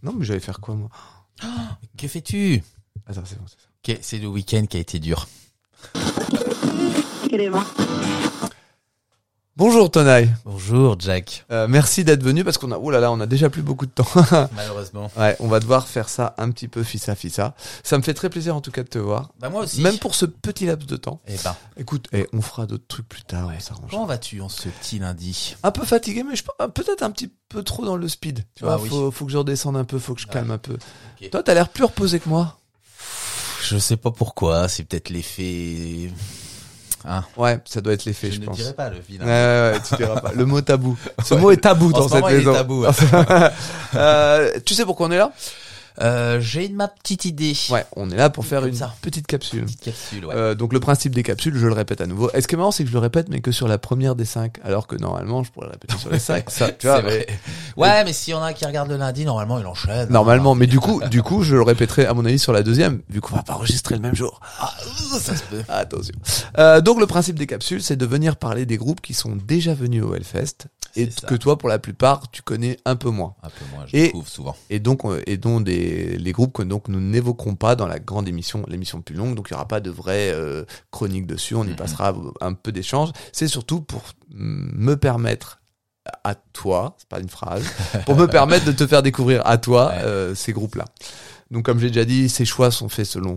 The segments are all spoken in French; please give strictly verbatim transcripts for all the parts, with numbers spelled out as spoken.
Non, mais j'allais faire quoi, moi? Oh, que fais-tu? Attends, c'est bon, c'est ça. Okay, c'est le week-end qui a été dur. Bonjour, Tonaï. Bonjour, Jack. Euh, merci d'être venu parce qu'on a, oh là là, on a déjà plus beaucoup de temps. Malheureusement. Ouais, on va devoir faire ça un petit peu fissa fissa. Ça me fait très plaisir en tout cas de te voir. Bah moi aussi. Même pour ce petit laps de temps. Eh ben. Écoute, eh, on fera d'autres trucs plus tard, Ouais. on s'arrange. Comment vas-tu en ce petit lundi? Un peu fatigué, mais je pense peut-être un petit peu trop dans le speed. Tu vois, Ah oui. faut, faut que je redescende un peu, faut que je Ouais. calme un peu. Ok. Toi, t'as l'air plus reposé que moi. Je sais pas pourquoi, c'est peut-être l'effet... Hein? Ouais, ça doit être l'effet, je, Je ne pense. dirais pas le vilain. Ouais, ouais, ouais, tu diras pas. Le mot tabou. Ce mot est tabou En dans ce cette moment, il est maison. tabou, ouais. euh, tu sais pourquoi on est là? Euh, j'ai ma petite idée. Ouais, on est là pour faire Comme une ça. petite capsule. Petite capsule, ouais. Euh, donc le principe des capsules, je le répète à nouveau. Est-ce que marrant, c'est que je le répète, mais que sur la première des cinq, alors que normalement, je pourrais le répéter sur les cinq. Ça, tu vois, C'est mais- vrai. Ouais, mais s'il y en a qui regardent le lundi, normalement, il enchaîne. Normalement, mais du coup, du coup, je le répéterai à mon avis sur la deuxième, vu qu'on va pas enregistrer le même jour. Ah, ça se peut. Attention. Euh, donc le principe des capsules, c'est de venir parler des groupes qui sont déjà venus au Hellfest et C'est ça. que toi, pour la plupart, tu connais un peu moins. Un peu moins, je Et- découvre souvent. Et donc, euh, et dont des les groupes que donc nous n'évoquerons pas dans la grande émission, l'émission plus longue. Donc il y aura pas de vraie euh, chronique dessus. On y Mhm. passera un peu d'échange. C'est surtout pour mm, me permettre à toi, c'est pas une phrase, pour me permettre de te faire découvrir à toi Ouais. euh, ces groupes-là. Donc comme j'ai déjà dit, ces choix sont faits selon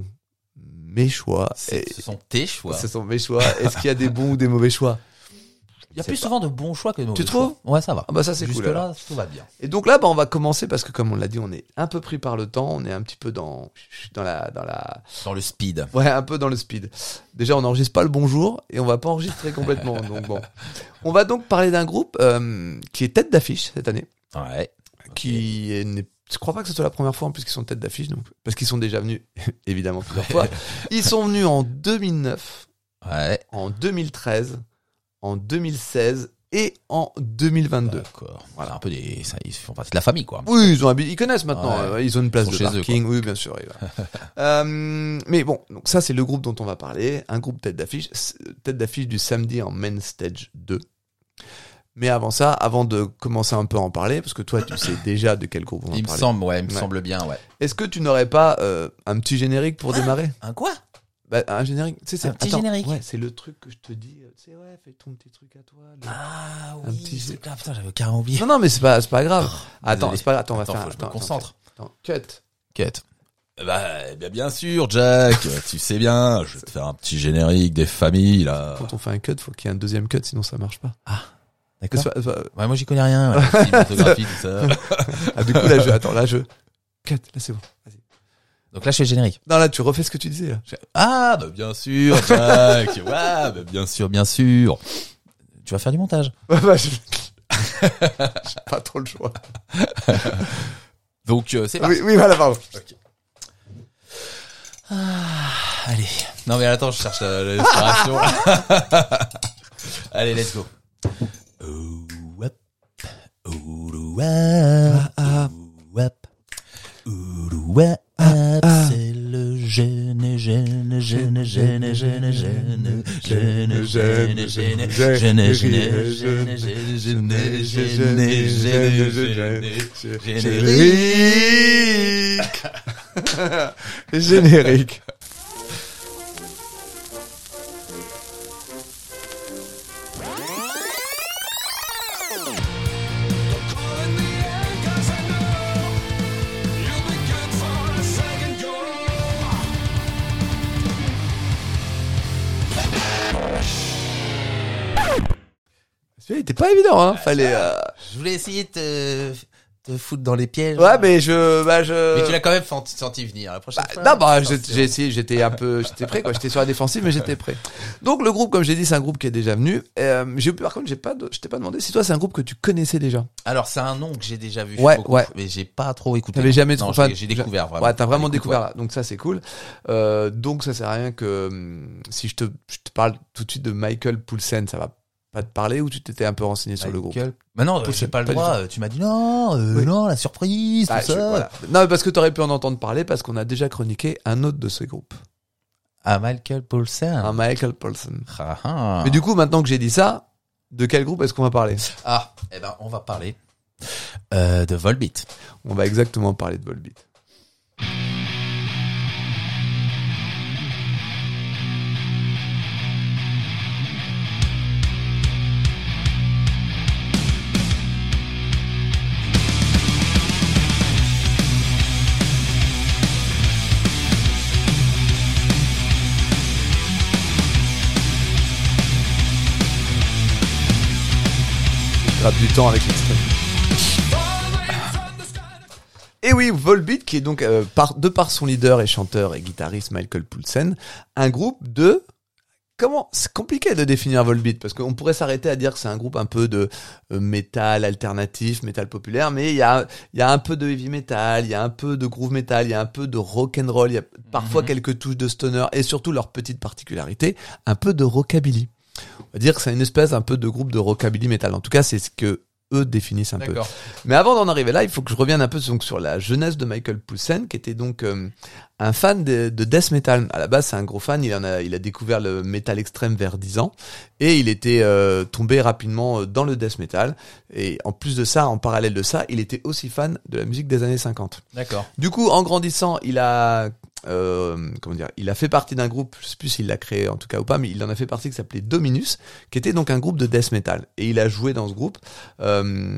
mes choix. C'est- Et- Ce sont tes choix. Ce sont mes choix. Est-ce qu'il y a des bons ou des mauvais choix? Il y a C'est plus pas- souvent de bons choix que de mauvais Tu choix. trouves? Ouais, ça va. Ah bah ça c'est Jusque cool. alors. là, tout va bien. Et donc là, bah, on va commencer parce que comme on l'a dit, on est un peu pris par le temps. On est un petit peu dans dans la dans la Dans le speed. ouais un peu dans le speed. Déjà, on n'enregistre pas le bonjour et on va pas enregistrer complètement. Donc bon, on va donc parler d'un groupe euh, qui est tête d'affiche cette année, Ouais. qui est, n'est- je crois pas que ce soit la première fois en plus qu'ils sont tête d'affiche, donc parce qu'ils sont déjà venus évidemment plusieurs fois. Ils sont venus en deux mille neuf, Ouais. en deux mille treize, en deux mille seize et en deux mille vingt-deux. D'accord. Voilà, un peu des, ça, ils font partie de la famille, quoi. Oui, ils ont habi- ils connaissent maintenant. Ouais. euh, ils ont une place Ils de sont chez eux, parking. Oui, bien sûr. il va. euh, mais bon, donc ça c'est le groupe dont on va parler, un groupe tête d'affiche, s- tête d'affiche du samedi en Main Stage deux. Mais avant ça, avant de commencer un peu à en parler, parce que toi tu sais déjà de quel groupe on va Il me parler. semble, ouais, il me Ouais. semble bien, ouais. Est-ce que tu n'aurais pas euh, un petit générique pour démarrer? Un quoi? Bah, un générique. Tu sais, c'est Un petit attends, générique. Ouais, c'est le truc que je te dis. euh, Tu sais, ouais, fais ton petit truc à toi. le- Ah Un oui, petit- c'est ah, putain, j'avais carrément oublié. Non, non, mais c'est pas, c'est pas grave. attends, désolé. c'est pas grave. Attends, on va Attends, faire. faut que je me attends, attends, concentre. attends, cut. Quête. Bah, eh bien, bien sûr, Jack, tu sais bien, je vais te faire un petit générique des familles, là. Quand on fait un cut, faut qu'il y ait un deuxième cut, sinon ça marche pas. D'accord. C'est pas- c'est pas- Ouais, moi, j'y connais rien, ouais, la cinématographie, tout ça. Ah, du coup, là, je, attends, là, je, cut, là, c'est bon. Vas-y. Donc là, je fais le générique. Non, là, tu refais ce que tu disais, là. Ah, bah, bien sûr, Jack. Ouais, bah, bien sûr, bien sûr. Tu vas faire du montage. Ouais, bah, je- j'ai pas trop le choix. Donc, euh, c'est parti. Oui, oui, voilà, pardon. Allez. Non, mais attends, je cherche la- l'inspiration. Allez, let's go. Ouh, hop. Ouh, hop. Ah, Ouh, hop. Ouh, hop. C'est le gêne, gêne, gêne, gêne, gêne, gêne, gêne, gêne, gêne, gêne, gêne, gêne, gêne, gêne, gêne, gêne, Générique. Générique. Celui-là, il était pas évident, hein. Fallait, euh... Je voulais essayer de te, te foutre dans les pièges. Ouais, mais je, bah, je. Mais tu l'as quand même senti, senti venir la prochaine Bah, fois. non, bah, j'ai Attention. j'ai essayé, j'étais un peu, j'étais prêt, quoi. J'étais sur la défensive, mais j'étais prêt. Donc, le groupe, comme j'ai dit, c'est un groupe qui est déjà venu. Euh, j'ai, par contre, j'ai pas, de- je t'ai pas demandé si toi, c'est un groupe que tu connaissais déjà. Alors, c'est un nom que j'ai déjà vu. Ouais, beaucoup, ouais. Mais j'ai pas trop écouté. T'avais jamais Non, trop fan. j'ai, j'ai découvert vraiment. Ouais, t'as vraiment Écoute, découvert ouais. là. Donc, ça, c'est cool. Euh, donc, ça sert à rien que, hum, si je te, je te parle tout de suite de Michael Poulsen, ça va pas te parler ou tu t'étais un peu renseigné sur le groupe? Michael- Bah non, Poulsen, j'ai pas le pas du droit. euh, Tu m'as dit non, euh, Oui. non, la surprise, Ah, tout je- ça. voilà. Non, mais parce que t'aurais pu en entendre parler parce qu'on a déjà chroniqué un autre de ce groupe. Ah, Michael Poulsen. Un Michael Poulsen. Ah, ah. Mais du coup, maintenant que j'ai dit ça, de quel groupe est-ce qu'on va parler? Ah, eh ben, on va parler Euh, de Volbeat. On va exactement parler de Volbeat. Du temps avec l'extrait. Et oui, Volbeat, qui est donc euh, par, de par son leader et chanteur et guitariste Michael Poulsen, un groupe de comment c'est compliqué de définir Volbeat parce qu'on pourrait s'arrêter à dire que c'est un groupe un peu de euh, métal alternatif, métal populaire, mais il y a il y a un peu de heavy metal, il y a un peu de groove metal, il y a un peu de rock and roll, il y a parfois mm-hmm. quelques touches de stoner et surtout leur petite particularité, un peu de rockabilly. On va dire que c'est une espèce un peu de groupe de rockabilly metal. En tout cas, c'est ce que eux définissent un D'accord. peu. Mais avant d'en arriver là, il faut que je revienne un peu donc, sur la jeunesse de Michael Poulsen, qui était donc euh, un fan de, de death metal. À la base, c'est un gros fan. Il en a, il a découvert le metal extrême vers dix ans et il était euh, tombé rapidement dans le death metal. Et en plus de ça, en parallèle de ça, il était aussi fan de la musique des années cinquante. D'accord. Du coup, en grandissant, il a Euh, comment dire, il a fait partie d'un groupe, je sais plus s'il l'a créé en tout cas ou pas, mais il en a fait partie qui s'appelait Dominus, qui était donc un groupe de death metal. Et il a joué dans ce groupe euh,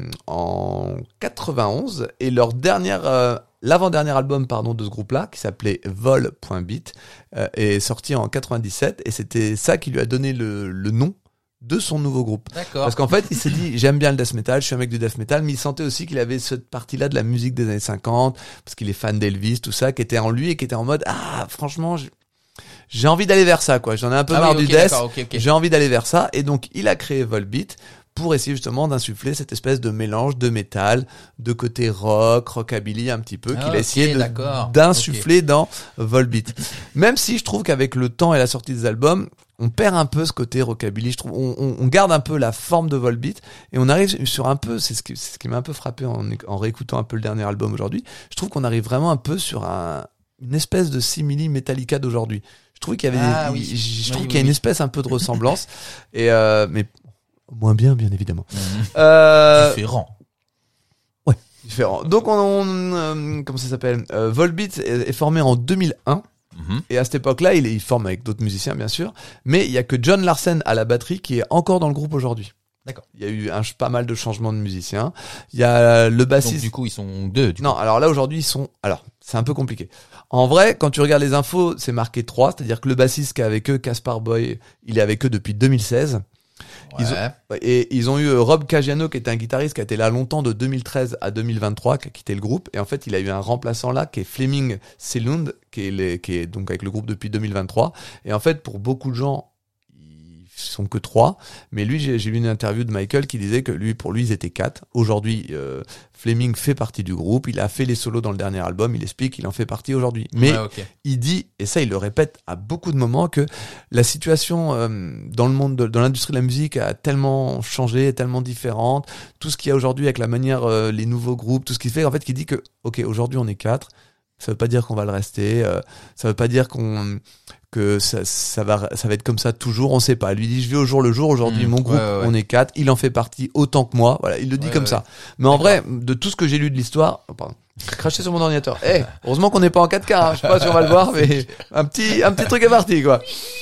en quatre-vingt-onze et leur dernière, euh, l'avant-dernier album pardon de ce groupe-là, qui s'appelait Vol.beat, euh, est sorti en quatre-vingt-dix-sept et c'était ça qui lui a donné le, le nom de son nouveau groupe. D'accord. Parce qu'en fait, il s'est dit, j'aime bien le death metal, je suis un mec du death metal, mais il sentait aussi qu'il avait cette partie-là de la musique des années cinquante, parce qu'il est fan d'Elvis, tout ça, qui était en lui et qui était en mode, ah, franchement, j'ai envie d'aller vers ça, quoi. J'en ai un peu ah marre oui, du okay, death, okay, okay. j'ai envie d'aller vers ça, et donc il a créé Volbeat pour essayer justement d'insuffler cette espèce de mélange de métal, de côté rock, rockabilly un petit peu, ah, qu'il okay, a essayé de, d'accord. d'insuffler okay. dans Volbeat. Même si je trouve qu'avec le temps et la sortie des albums, on perd un peu ce côté rockabilly, je trouve. On, on, on garde un peu la forme de Volbeat et on arrive sur un peu, c'est ce qui, c'est ce qui m'a un peu frappé en, en réécoutant un peu le dernier album aujourd'hui. Je trouve qu'on arrive vraiment un peu sur un, une espèce de simili Metallica d'aujourd'hui. Je trouvais qu'il y avait, ah, des, oui. je, je oui, trouve oui, qu'il y a une oui. espèce un peu de ressemblance et euh, mais moins bien, bien évidemment. Mmh. Euh, Différent. Ouais, différent. Donc on, on euh, comment ça s'appelle euh, Volbeat est, est formé en deux mille un. Mmh. Et à cette époque-là, il, est, il forme avec d'autres musiciens, bien sûr. Mais il y a que John Larsen à la batterie qui est encore dans le groupe aujourd'hui. D'accord. Il y a eu un, pas mal de changements de musiciens. Il y a le bassiste. Donc, du coup, ils sont deux. Du non, coup. alors là, aujourd'hui, ils sont... Alors, c'est un peu compliqué. En vrai, quand tu regardes les infos, c'est marqué trois. C'est-à-dire que le bassiste qui est avec eux, Caspar Boy, il est avec eux depuis deux mille seize. Ouais. Ils ont, et ils ont eu Rob Caggiano qui était un guitariste qui a été là longtemps de deux mille treize à deux mille vingt-trois, qui a quitté le groupe. Et en fait, il a eu un remplaçant là qui est Fleming Selund, qui est, les, qui est donc avec le groupe depuis deux mille vingt-trois. Et en fait, pour beaucoup de gens, ils sont que trois. Mais lui, j'ai, j'ai lu une interview de Michael qui disait que lui, pour lui, ils étaient quatre. Aujourd'hui, euh, Fleming fait partie du groupe. Il a fait les solos dans le dernier album. Il explique qu'il en fait partie aujourd'hui. Mais ouais, okay. il dit, et ça, il le répète à beaucoup de moments, que la situation euh, dans le monde, de, dans l'industrie de la musique a tellement changé, est tellement différente. Tout ce qu'il y a aujourd'hui avec la manière, euh, les nouveaux groupes, tout ce qui fait, en fait, qu'il dit que, ok, aujourd'hui on est quatre. Ça veut pas dire qu'on va le rester. Euh, ça veut pas dire qu'on que ça, ça va ça va être comme ça toujours. On sait pas. Lui dit, je vis au jour le jour. Aujourd'hui, mmh, mon groupe, ouais, ouais. on est quatre. Il en fait partie autant que moi. Voilà, il le dit ouais, comme ouais. ça. Mais en vrai, de tout ce que j'ai lu de l'histoire, oh, pardon, craché sur mon ordinateur. Eh, hey, heureusement qu'on n'est pas en quatre K. Hein. Je sais pas si on va le voir, mais un petit un petit truc est parti, quoi.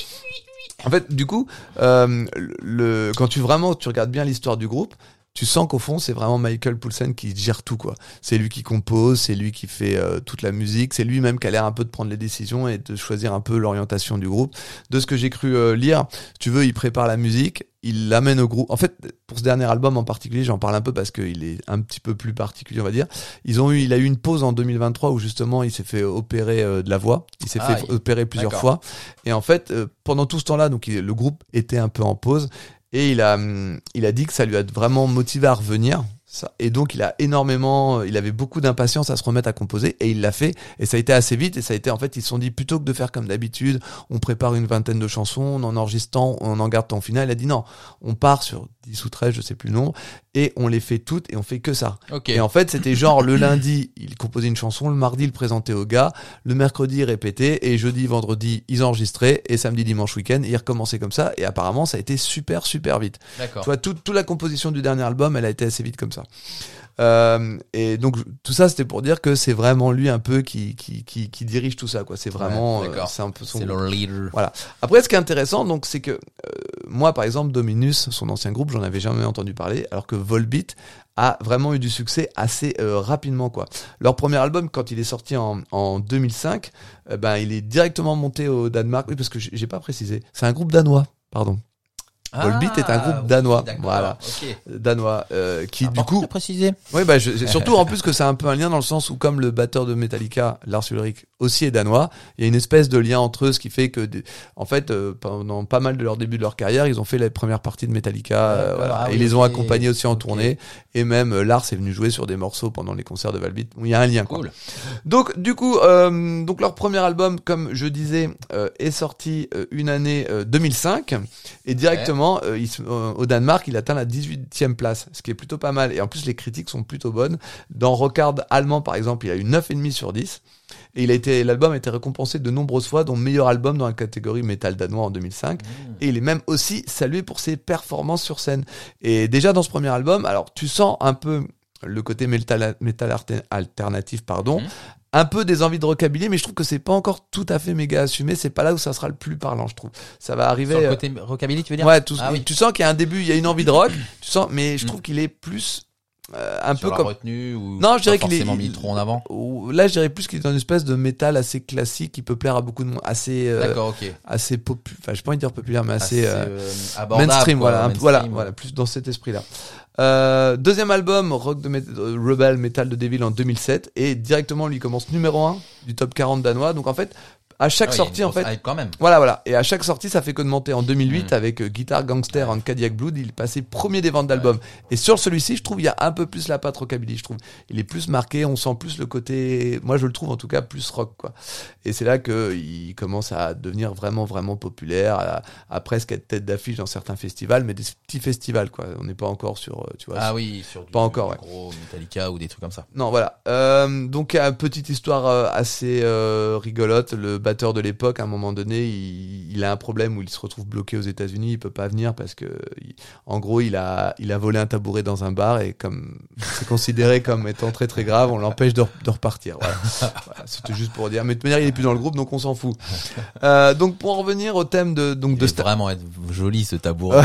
En fait, du coup, euh, le quand tu vraiment tu regardes bien l'histoire du groupe, tu sens qu'au fond, c'est vraiment Michael Poulsen qui gère tout, quoi. C'est lui qui compose, c'est lui qui fait euh, toute la musique, c'est lui-même qui a l'air un peu de prendre les décisions et de choisir un peu l'orientation du groupe. De ce que j'ai cru euh, lire, si tu veux, il prépare la musique, il l'amène au groupe. En fait, pour ce dernier album en particulier, j'en parle un peu parce qu'il est un petit peu plus particulier, on va dire. Ils ont eu, il a eu une pause en deux mille vingt-trois où justement, il s'est fait opérer euh, de la voix. Il s'est ah, fait il... opérer plusieurs D'accord. fois. Et en fait, euh, pendant tout ce temps-là, donc il, le groupe était un peu en pause. Et il a, il a dit que ça lui a vraiment motivé à revenir. Ça. Et donc, il a énormément, il avait beaucoup d'impatience à se remettre à composer et il l'a fait. Et ça a été assez vite. Et ça a été, en fait, ils se sont dit, plutôt que de faire comme d'habitude, on prépare une vingtaine de chansons, on en enregistre tant, on en garde tant final. Il a dit non, on part sur dix ou treize, je sais plus le nombre, et on les fait toutes et on fait que ça. Okay. Et en fait, c'était genre le lundi, il composait une chanson, le mardi, il le présentait aux gars, le mercredi, il répétait, et jeudi, vendredi, ils enregistraient, et samedi, dimanche, week-end, et ils recommençaient comme ça. Et apparemment, ça a été super, super vite. D'accord. Tu vois, toute, toute la composition du dernier album, elle a été assez vite comme ça. Euh, et donc tout ça c'était pour dire que c'est vraiment lui un peu qui qui qui, qui dirige tout ça quoi. C'est vraiment Ouais, euh, c'est un peu son. C'est le leader. Voilà. Après, ce qui est intéressant, donc, c'est que euh, moi, par exemple, Dominus, son ancien groupe, j'en avais jamais entendu parler, alors que Volbeat a vraiment eu du succès assez euh, rapidement, quoi. Leur premier album, quand il est sorti en, en deux mille cinq, euh, ben, il est directement monté au Danemark. Oui, parce que j'ai j'ai pas précisé. C'est un groupe danois, pardon. Volbeat est un groupe oui, danois, d'accord, voilà, ok. danois, euh, qui Important du coup, de préciser. oui, bah, je, c'est surtout en plus que c'est un peu un lien dans le sens où comme le batteur de Metallica, Lars Ulrich, aussi est danois, il y a une espèce de lien entre eux, ce qui fait que, des- en fait, euh, pendant pas mal de leur début de leur carrière, ils ont fait la première partie de Metallica, euh, D'accord, voilà, ah et oui, ils les ont ok. accompagnés aussi en Ok. tournée, et même euh, Lars est venu jouer sur des morceaux pendant les concerts de Volbeat. Il y a un lien, quoi. Cool. Donc du coup, euh, donc leur premier album, comme je disais, euh, est sorti euh, une année euh, deux mille cinq et directement euh, il, se- euh, au Danemark, il atteint la dix-huitième place, ce qui est plutôt pas mal. Et en plus, les critiques sont plutôt bonnes. Dans Rockard allemand, par exemple, il a eu neuf virgule cinq sur dix. Et il a été, l'album a été récompensé de nombreuses fois, dont meilleur album dans la catégorie métal danois en deux mille cinq. Mmh. Et il est même aussi salué pour ses performances sur scène. Et déjà dans ce premier album, alors tu sens un peu le côté métal, métal arte- alternatif, pardon, Mhm. un peu des envies de rockabilly, mais je trouve que c'est pas encore tout à fait méga assumé. C'est pas là où ça sera le plus parlant, je trouve. Ça va arriver. Sur le euh, côté rockabilly, tu veux dire? Ouais, tout, Ah oui. tu sens qu'il y a un début, il y a une envie de rock, tu sens, mais je Mm. trouve qu'il est plus euh, un Sur peu la comme. retenue ou Non, je dirais pas qu'il est- forcément mis trop en avant. Ou- Là, je dirais plus qu'il est dans une espèce de métal assez classique qui peut plaire à beaucoup de monde, assez, euh, D'accord, ok. assez populaire. Enfin, je pas envie de dire populaire, mais assez, Assez, euh, euh, abordable, mainstream, quoi, voilà, un peu- mainstream, voilà, ouais. voilà, plus dans cet esprit-là. Euh, deuxième album, Rock de Met- euh, Rebel Metal de Devil en deux mille sept, et directement lui commence numéro un du top quarante danois. Donc en fait, à chaque Ah oui, il y a sortie, une en fait, grosse hype quand même. voilà, voilà. Et à chaque sortie, ça fait que de monter. En deux mille huit, Mm. avec euh, Guitar Gangster en Cadillac Blood, il passait premier des ventes d'albums. Et sur celui-ci, je trouve, il y a un peu plus la patte rockabilly, je trouve. Il est plus marqué, on sent plus le côté, moi je le trouve en tout cas, plus rock, quoi. Et c'est là que il commence à devenir vraiment, vraiment populaire, à, à presque être tête d'affiche dans certains festivals, mais des petits festivals, quoi. On n'est pas encore sur, euh, tu vois. Ah sur- oui, sur du, Pas encore, du gros Metallica ou des trucs comme ça. Non, voilà. Euh, donc, une petite histoire euh, assez euh, rigolote. Le batteur de l'époque, à un moment donné, il, il a un problème où il se retrouve bloqué aux États-Unis. Il peut pas venir parce que, il- en gros, il a, il a volé un tabouret dans un bar et comme c'est considéré comme étant très très grave, on l'empêche de, re- de repartir. Voilà. Voilà, c'était juste pour dire. Mais de toute manière, il est plus dans le groupe, donc on s'en fout. Euh, donc, pour en revenir au thème de donc Il de va sta- vraiment être joli ce tabouret.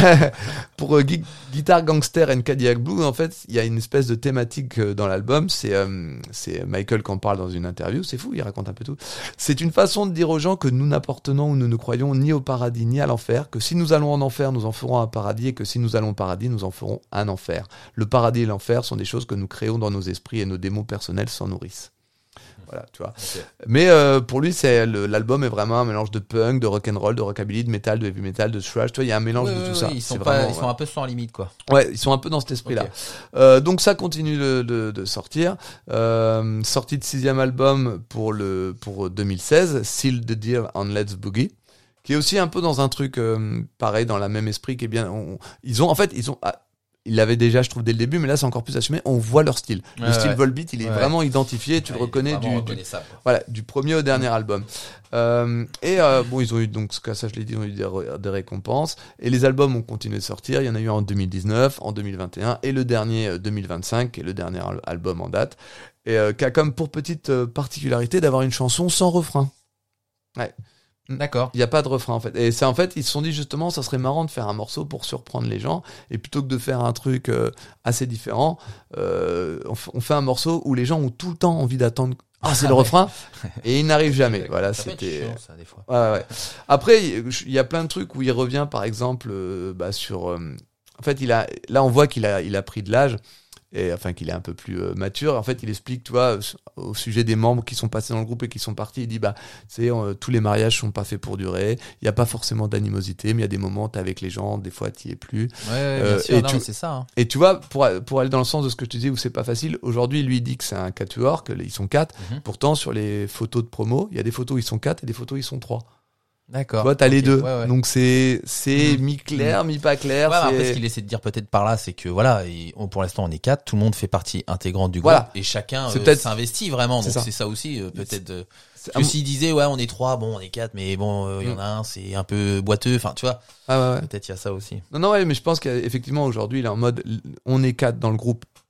pour euh, Gui- Guitar Gangster and Cadillac Blue, en fait, il y a une espèce de thématique euh, dans l'album. C'est euh, c'est Michael qui en parle dans une interview. C'est fou, il raconte un peu tout. C'est une façon de dire aux gens que nous n'appartenons ou nous ne croyons ni au paradis ni à l'enfer, que si nous allons en enfer, nous en ferons un paradis, et que si nous allons au paradis, nous en ferons un enfer. Le paradis et l'enfer sont des choses que nous créons dans nos esprits et nos démons personnels s'en nourrissent. Voilà, tu vois. Ok. Mais euh, pour lui, c'est le- l'album est vraiment un mélange de punk, de rock'n'roll, de rockabilly, de metal, de heavy metal, de thrash. Tu vois, il y a un mélange Oui, de oui, tout oui, ça. Ils sont C'est pas, vraiment, ils sont ouais. un peu sans limite, quoi. Ouais, ils sont un peu dans cet esprit-là. Ok. Euh, donc ça continue de, de, de sortir. Euh, sortie de sixième album pour le pour deux mille seize, Seal the Deal on Let's Boogie, qui est aussi un peu dans un truc euh, pareil, dans la même esprit, qui est bien. On, ils ont en fait, ils ont. Ah, ils l'avaient déjà, je trouve, dès le début, mais là c'est encore plus assumé. On voit leur style. Le Ouais, style ouais. Volbeat, il est Ouais. vraiment identifié. Tu Ouais, le reconnais vraiment du, du reconnaissable, quoi. voilà, du premier au dernier album. Euh, et euh, bon, ils ont eu donc ça, ça je l'ai dit, ils ont eu des, re- des récompenses. Et les albums ont continué de sortir. Il y en a eu en deux mille dix-neuf, en deux mille vingt et un, et le dernier euh, deux mille vingt-cinq, qui est le dernier al- album en date, et euh, qui a comme pour petite euh, particularité d'avoir une chanson sans refrain. Ouais. D'accord. Il n'y a pas de refrain en fait. Et c'est en fait, ils se sont dit justement, ça serait marrant de faire un morceau pour surprendre les gens. Et plutôt que de faire un truc euh, assez différent, euh, on, f- on fait un morceau où les gens ont tout le temps envie d'attendre. Ah, c'est le refrain. Et il n'arrive jamais. Voilà, Ça peut être c'était. chiant, ça, des fois. Ouais, ouais, ouais. Après, il y a plein de trucs où il revient, par exemple, euh, bah, sur. euh, en fait, il a. Là, on voit qu'il a, il a pris de l'âge. Et enfin qu'il est un peu plus euh, mature. En fait, il explique, tu vois, au sujet des membres qui sont passés dans le groupe et qui sont partis, il dit bah, c'est euh, tous les mariages sont pas faits pour durer. Il y a pas forcément d'animosité, mais il y a des moments t'es avec les gens, des fois t'y es plus. Ouais, ouais, bien Euh, sûr. et Non, tu- mais c'est ça. Hein. Et tu vois, pour pour aller dans le sens de ce que je te disais où c'est pas facile. Aujourd'hui, lui il dit que c'est un quatuor, que ils sont quatre. Mhm. Pourtant, sur les photos de promo, il y a des photos où ils sont quatre et des photos où ils sont trois. D'accord. Tu vois, t'as Ok, les deux. ouais, ouais. Donc c'est c'est Mhm. mi-clair, mi-pas clair. Ouais, mais après, c'est- ce qu'il essaie de dire peut-être par là, c'est que voilà, et on- pour l'instant, on est quatre, tout le monde fait partie intégrante du groupe, Voilà. et chacun C'est euh, peut-être- s'investit vraiment. c'est Donc ça. c'est ça aussi, euh, peut-être. euh, c'est- que s'il disait ouais, on est trois, bon, on est quatre, mais bon, euh, il y en a un, c'est un peu boiteux. Enfin, tu vois, Ah ouais, ouais. peut-être il y a ça aussi. Non, non, ouais, mais je pense qu'effectivement, aujourd'hui, il est en mode, on est quatre dans le groupe,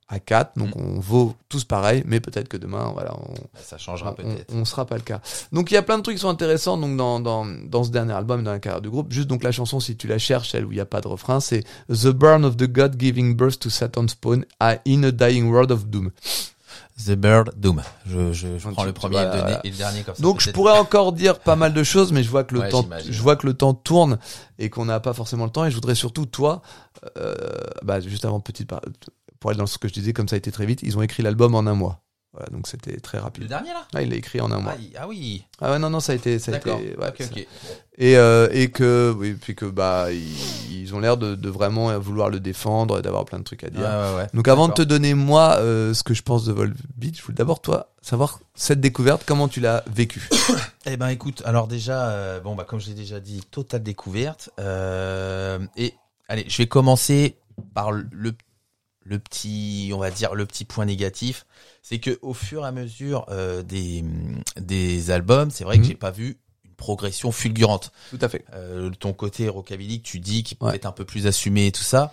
à quatre, donc Mm. on vaut tous pareil, mais peut-être que demain, voilà, on, Ça changera on, peut-être. on sera pas le cas. Donc il y a plein de trucs qui sont intéressants donc dans dans dans ce dernier album, dans la carrière du groupe. Juste donc la chanson, si tu la cherches, celle où il y a pas de refrain, c'est The Burn of the God Giving Birth to Satan's Spawn in a Dying World of Doom. The Bird Doom. Je, je, je Donc, prends tu- le tu premier vas- et, le dernier, et le dernier comme ça. Donc je peut-être. pourrais encore dire pas mal de choses, mais je vois que le Ouais, temps, j'imagine. je vois que le temps tourne et qu'on n'a pas forcément le temps. Et je voudrais surtout toi, euh, bah juste avant petite par- pour aller dans ce que je disais, comme ça a été très vite, ils ont écrit l'album en un mois. Voilà, donc c'était très Le rapide. dernier là Ah, il l'a écrit en un mois. ah, il- ah oui. Ah ouais, non, non, ça a été, ça a été, D'accord. ouais, ok, ça- ok. Et, euh, et que, oui, puis que, bah, ils, ils ont l'air de, de vraiment vouloir le défendre et d'avoir plein de trucs à dire. Ouais, ouais, ouais. Donc avant de te D'accord. donner, moi, euh, ce que je pense de Volbeat, je voulais d'abord, toi, savoir cette découverte, comment tu l'as vécue. Eh ben écoute, alors déjà, euh, bon bah comme je l'ai déjà dit, totale découverte. Euh, et allez, je vais commencer par le, le petit, on va dire le petit point négatif, c'est que au fur et à mesure euh, des des albums, c'est vrai Mhm. que j'ai pas vu une progression fulgurante. Tout à fait. Euh, ton côté rockabilly, que tu dis, qui est Ouais. peut-être un peu plus assumé et tout ça.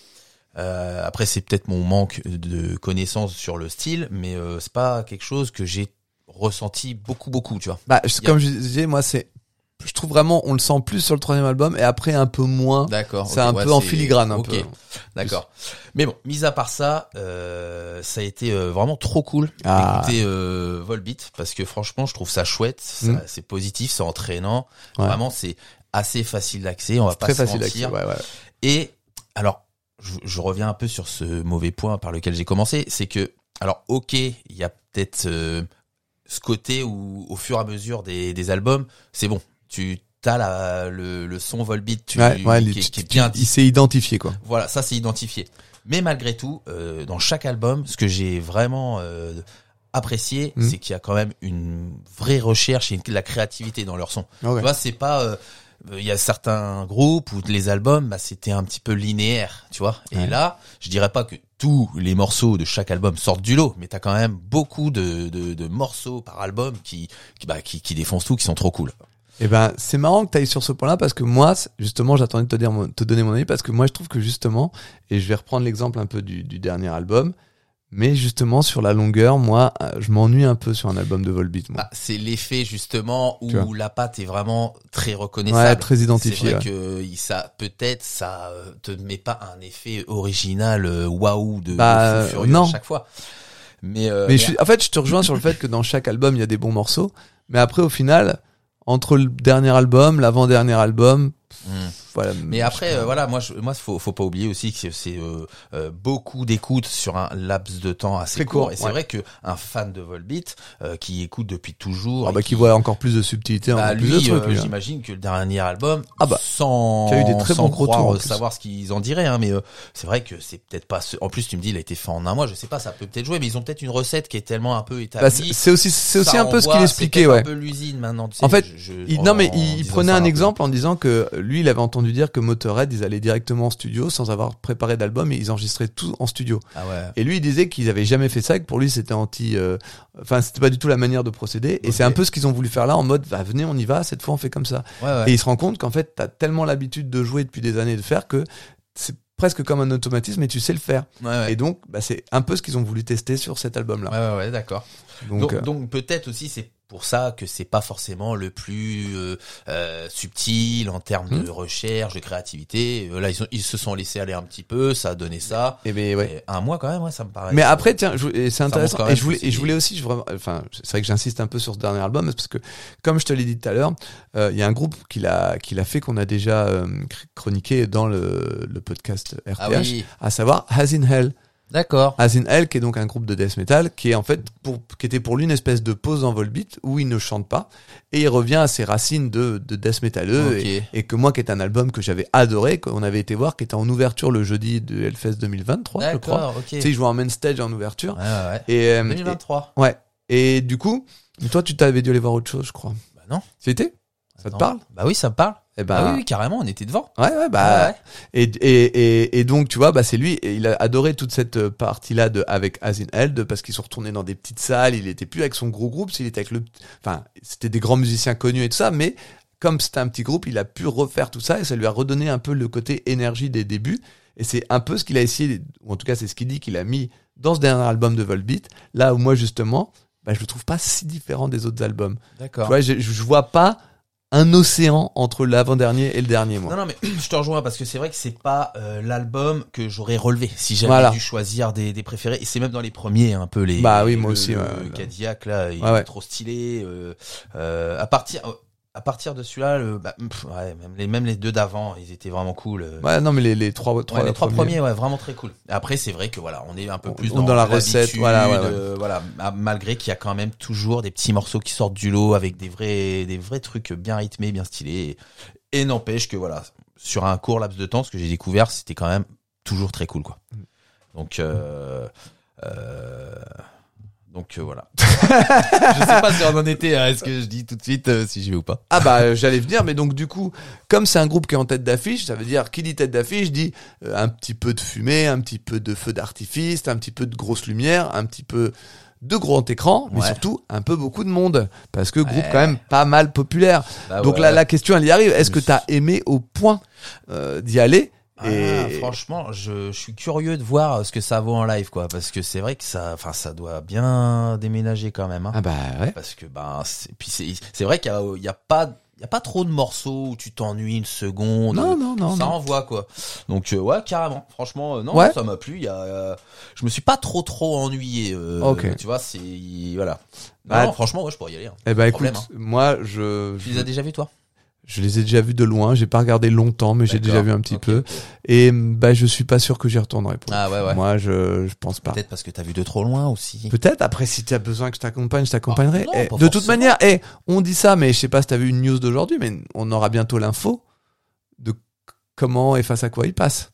Euh, après, c'est peut-être mon manque de connaissances sur le style, mais euh, c'est pas quelque chose que j'ai ressenti beaucoup, beaucoup, tu vois. Bah, je- Y a- comme je disais, moi, c'est, je trouve vraiment, on le sent plus sur le troisième album et après un peu moins. D'accord. C'est ok, un ouais, peu en c'est- filigrane, un ok, peu. D'accord. Mais bon, mis à part ça, euh, ça a été euh, vraiment trop cool Ah. d'écouter euh, Volbeat parce que franchement, je trouve ça chouette, ça- Mm. c'est positif, c'est entraînant. Ouais. Vraiment, c'est assez facile d'accès, on va pas Très se facile mentir. d'accès. Ouais, ouais. Et alors, je, je reviens un peu sur ce mauvais point par lequel j'ai commencé, c'est que, alors, ok, il y a peut-être euh, ce côté où, au fur et à mesure des, des albums, c'est bon, tu as la, le, le son Volbeat, tu, Ouais, ouais, qui, tu- est- qui est tu- bien il s'est identifié, quoi. voilà, ça c'est identifié. Mais malgré tout, euh, dans chaque album, ce que j'ai vraiment euh, apprécié, Mm. c'est qu'il y a quand même une vraie recherche et une- de la créativité dans leur son. Ah ouais. Tu vois, c'est pas euh, il y a certains groupes où les albums, bah, c'était un petit peu linéaire, tu vois. Et Ouais. là, je dirais pas que tous les morceaux de chaque album sortent du lot, mais t'as quand même beaucoup de, de, de morceaux par album qui, qui, bah, qui, qui défoncent tout, qui sont trop cool. Eh ben, c'est marrant que tu ailles sur ce point-là parce que moi, c'est- justement, j'attendais de te dire, mon- te donner mon avis parce que moi, je trouve que justement, et je vais reprendre l'exemple un peu du, du dernier album, mais justement sur la longueur, moi, euh, je m'ennuie un peu sur un album de Volbeat. Moi. Bah, c'est l'effet justement Tu où la patte est vraiment très reconnaissable. Ouais, très identifié, C'est vrai que il- ça peut-être ça euh, te met pas un effet original euh, waouh de, Bah, de fou furieux non. à chaque fois. Mais, euh, mais je suis- en fait, je te rejoins sur le fait que dans chaque album, il y a des bons morceaux, mais après, au final, entre le dernier album, l'avant-dernier album, Hmm. voilà. Mais après, euh, voilà, moi, je, moi, faut, faut pas oublier aussi que c'est euh, euh, beaucoup d'écoute sur un laps de temps assez Très court. court, Et c'est ouais. vrai que un fan de Volbeat euh, qui écoute depuis toujours, Ah et bah, qui voit encore plus de subtilité, bah, encore plus lui, de trucs. euh, lui, hein. j'imagine que le dernier album, Ah bah, sans, qui a eu des très sans bons gros croire tours, en euh, plus. savoir ce qu'ils en diraient, hein, mais euh, c'est vrai que c'est peut-être pas. Ce... En plus, tu me dis, il a été fait en un mois. Je sais pas, ça peut peut-être jouer, mais ils ont peut-être une recette qui est tellement un peu établie. Bah, c'est c'est aussi, c'est aussi Ça un peu ce envoie, qu'il c'est expliquait, peut-être ouais. Un peu l'usine maintenant. Tu sais, En fait, je- je- Il, en- non mais en il, il disant prenait ça un peu. exemple en disant que lui il avait entendu dire que Motorhead ils allaient directement en studio sans avoir préparé d'album et ils enregistraient tout en studio. Ah ouais. Et lui il disait qu'ils avaient jamais fait ça et que pour lui c'était anti, euh, enfin c'était pas du tout la manière de procéder et Ok. c'est un peu ce qu'ils ont voulu faire là en mode bah venez on y va cette fois on fait comme ça. Ouais, ouais. Et il se rend compte qu'en fait t'as tellement l'habitude de jouer depuis des années de faire que c'est presque comme un automatisme et tu sais le faire. Ouais, ouais. Et donc bah c'est un peu ce qu'ils ont voulu tester sur cet album là. Ouais, ouais, ouais, d'accord. Donc, Donc, euh, donc peut-être aussi c'est pour ça que c'est pas forcément le plus euh, euh, subtil en termes de Hmm. recherche, de créativité. Euh, Là, ils, sont, ils se sont laissés aller un petit peu, ça a donné ça. et ben ouais. Et un mois quand même, ouais, ça me paraît. Mais après, tiens, je- et c'est montre intéressant. quand Et même je voulais, que c'est- et je voulais aussi, je vraiment, enfin, c'est vrai que j'insiste un peu sur ce dernier album, parce que, comme je te l'ai dit tout à l'heure, euh, il y a un groupe qui l'a, qui l'a fait, qu'on a déjà euh, chr- chroniqué dans le, le podcast R T H, Ah oui, à savoir As in Hell. d'accord. As in Hell, qui est donc un groupe de death metal, qui est en fait, pour, qui était pour lui une espèce de pause en Volbeat, où il ne chante pas, et il revient à ses racines de, de death metalleux, Ok. et, et que moi, qui est un album que j'avais adoré, qu'on avait été voir, qui était en ouverture le jeudi de Hellfest deux mille vingt-trois, je crois. D'accord, ok. Tu sais, il jouait en main stage en ouverture. Ouais, ouais, ouais. Et, euh, deux mille vingt-trois. et- ouais. Et du coup, toi, tu t'avais dû aller voir autre chose, je crois. Bah non. Tu étais? Ça te Attends. parle? Bah oui, ça me parle. Eh ben, Ah oui, oui, carrément, on était devant. ouais, ouais, bah, Ouais, ouais. Et, et, et, et donc, tu vois, bah, c'est lui, et il a adoré toute cette euh, partie-là de, avec As in Hell, de- parce qu'ils sont retournés dans des petites salles, il était plus avec son gros groupe, s'il était avec le, enfin, c'était des grands musiciens connus et tout ça, mais comme c'était un petit groupe, il a pu refaire tout ça et ça lui a redonné un peu le côté énergie des débuts. Et c'est un peu ce qu'il a essayé, ou en tout cas, c'est ce qu'il dit qu'il a mis dans ce dernier album de Volbeat, là où moi justement, bah, je le trouve pas si différent des autres albums. D'accord. Tu vois, je, je vois pas un océan entre l'avant-dernier et le dernier, moi. Non, non, mais je te rejoins parce que c'est vrai que c'est pas euh, l'album que j'aurais relevé si j'avais Voilà. dû choisir des, des préférés. Et c'est même dans les premiers, un peu les. Bah oui, moi le, aussi, Le ouais, Cadillac là, il ouais, est ouais. trop stylé. Euh, euh, à partir, à partir de celui-là, le, bah, pff, ouais, même les, même les deux d'avant, ils étaient vraiment cool. euh. Ouais, non, mais les, les trois, trois, Ouais, les trois premiers. premiers, ouais, vraiment très cool. Après, c'est vrai que voilà, on est un peu On- plus on dans, dans la l'habitude, recette, voilà, ouais, ouais. euh, voilà, ma- malgré qu'il y a quand même toujours des petits morceaux qui sortent du lot avec des vrais, des vrais trucs bien rythmés, bien stylés. Et, et n'empêche que voilà, sur un court laps de temps, ce que j'ai découvert, c'était quand même toujours très cool, quoi. Donc, euh, euh, donc euh, voilà. Je sais pas si on en était. Hein, est-ce que je dis tout de suite euh, si j'y vais ou pas? Ah bah euh, j'allais venir, mais donc du coup, comme c'est un groupe qui est en tête d'affiche, ça veut dire qui dit tête d'affiche dit euh, un petit peu de fumée, un petit peu de feu d'artifice, un petit peu de grosse lumière, un petit peu de grand écran, mais Ouais. surtout un peu beaucoup de monde, parce que groupe Ouais. quand même pas mal populaire. Bah donc ouais. là, la question elle y arrive. Est-ce Je que me t'as suis- aimé au point euh, d'y aller? Ah, Et franchement, je, je suis curieux de voir ce que ça vaut en live, quoi, parce que c'est vrai que ça, enfin, ça doit bien déménager quand même, hein. ah bah ouais. Parce que ben, c'est, puis c'est, c'est vrai qu'il y a, il y a pas, il y a pas trop de morceaux où tu t'ennuies une seconde. Non non non. ça non. envoie, quoi. Donc euh, ouais, carrément. Franchement, euh, non, Ouais. ça m'a plu. Il y a, euh, je me suis pas trop trop ennuyé. Euh, Ok. Tu vois, c'est voilà. Non, Bah, non, franchement, ouais, je pourrais y aller. Hein. Eh ben écoute, problème, hein. moi je Tu je, les as déjà vus, toi? je les ai déjà vus de loin. J'ai pas regardé longtemps, mais j'ai D'accord. déjà vu un petit Ok, peu. ok. Et bah je suis pas sûr que j'y retournerai. Pour Ah ouais, ouais. Moi je je pense pas. Peut-être parce que t'as vu de trop loin aussi. Peut-être, après, si tu as besoin que je t'accompagne, je t'accompagnerai. Ah, non, Eh, pas de toute forcément. manière, eh, on dit ça, mais je sais pas si tu as vu une news d'aujourd'hui, mais on aura bientôt l'info de c- comment et face à quoi il passe.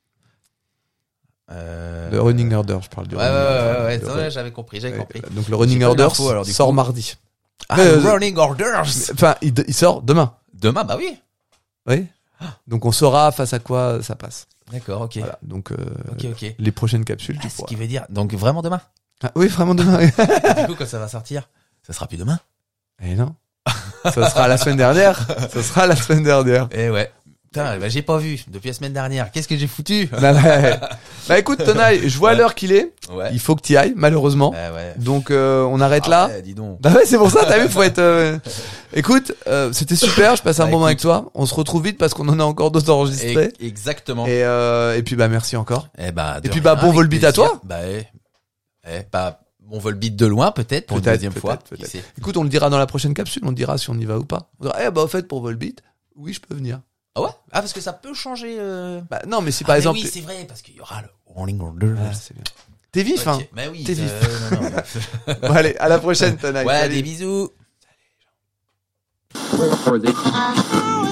Euh... Le Running Order, je parle du Ouais, ouais, Running ouais, Order. ouais, ouais, Le ouais, Run- j'avais compris, j'avais ouais, compris. Donc le Running J'ai pas eu Order l'info, alors, du sort coup. mardi. Ah, Euh, Running Orders. Enfin, il, il sort demain. Demain, bah oui. Oui. Donc on saura face à quoi ça passe. D'accord, ok. Voilà. Donc euh, Ok, ok. les prochaines capsules, tu Ah, ce pourras. qui veut dire, donc vraiment demain. Ah, oui, vraiment demain. oui. Du coup, quand ça va sortir, ça sera plus demain. Eh non. Ça sera la semaine dernière. Ça sera la semaine dernière. Eh ouais. Putain, bah, j'ai pas vu depuis la semaine dernière. Qu'est-ce que j'ai foutu? Bah, bah, bah, écoute, Tonaï, je vois Ouais. l'heure qu'il est. Ouais. Il faut que tu y ailles, malheureusement. Ouais, ouais. Donc euh, on arrête Ah là. ouais, dis donc. Bah ouais, c'est pour ça, t'as vu, faut être... euh, Écoute, euh, c'était super, je passe un Bah, bon moment avec écoute. toi. On se retrouve vite parce qu'on en a encore d'autres enregistrés. E- Exactement. Et, euh, et puis bah merci encore. Eh bah, de Et puis, rien, bah, bon avec Volbeat à plaisir. toi. Bah, eh. Eh, bah, bon Volbeat de loin, peut-être, pour une Peut-être, deuxième fois. peut-être, Qui peut-être. sait. Écoute, on le dira dans la prochaine capsule, on dira si on y va ou pas. On dira, eh bah au fait, pour Volbeat, oui, je peux venir. Ah ouais? Ah, parce que ça peut changer, euh... Bah non, mais si Ah, par mais exemple... oui, c'est vrai, parce qu'il y aura le Running Orders. Ah, c'est bien. T'es vif, hein. Ok, bah oui. T'es vif. euh, non, non. Bon, allez, à la prochaine, Tonaï. Ouais, Salut. des bisous. For the